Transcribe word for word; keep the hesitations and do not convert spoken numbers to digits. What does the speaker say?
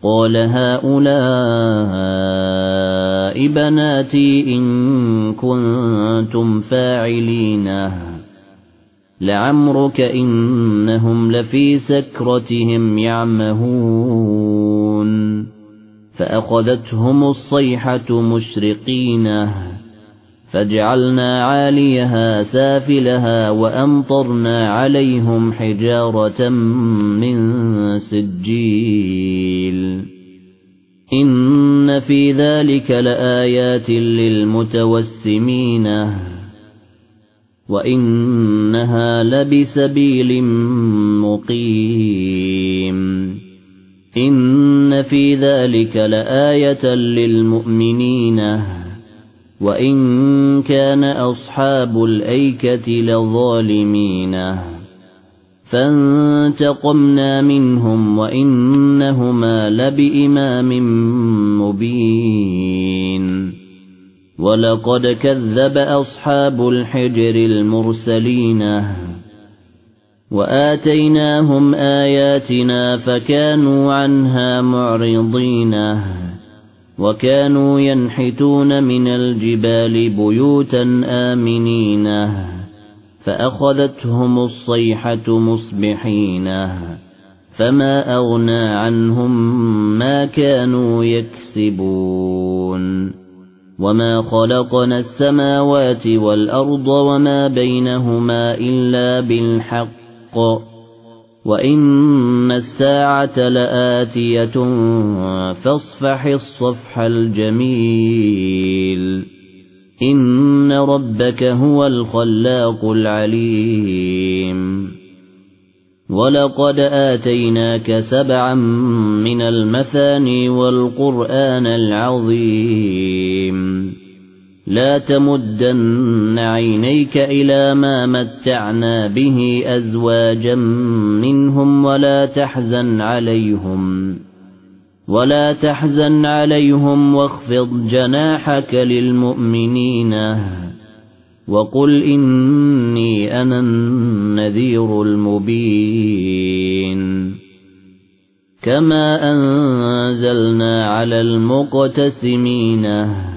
قال هؤلاء بناتي إن كنتم فاعلين لعمرك إنهم لفي سكرتهم يعمهون فأخذتهم الصيحة مشرقين فجعلنا عاليها سافلها وأمطرنا عليهم حجارة من سجيل إن في ذلك لآيات للمتوسمين وإنها لبسبيل مقيم إن في ذلك لآية للمؤمنين وإن كان أصحاب الأيكة لظالمين فانتقمنا منهم وإنهما لبإمام مبين ولقد كذب أصحاب الحجر المرسلين وآتيناهم آياتنا فكانوا عنها معرضين وكانوا ينحتون من الجبال بيوتا آمنين فأخذتهم الصيحة مصبحين فما أغنى عنهم ما كانوا يكسبون وما خلقنا السماوات والأرض وما بينهما إلا بالحق وإن الساعة لآتية فاصفح الصفح الجميل إن ربك هو الخلاق العليم ولقد آتيناك سبعا من المثاني والقرآن العظيم لا تمدن عينيك إلى ما متعنا به أزواجا منهم ولا تحزن عليهم ولا تحزن عليهم واخفض جناحك للمؤمنين وقل إني أنا النذير المبين كما أنزلنا على المقتسمين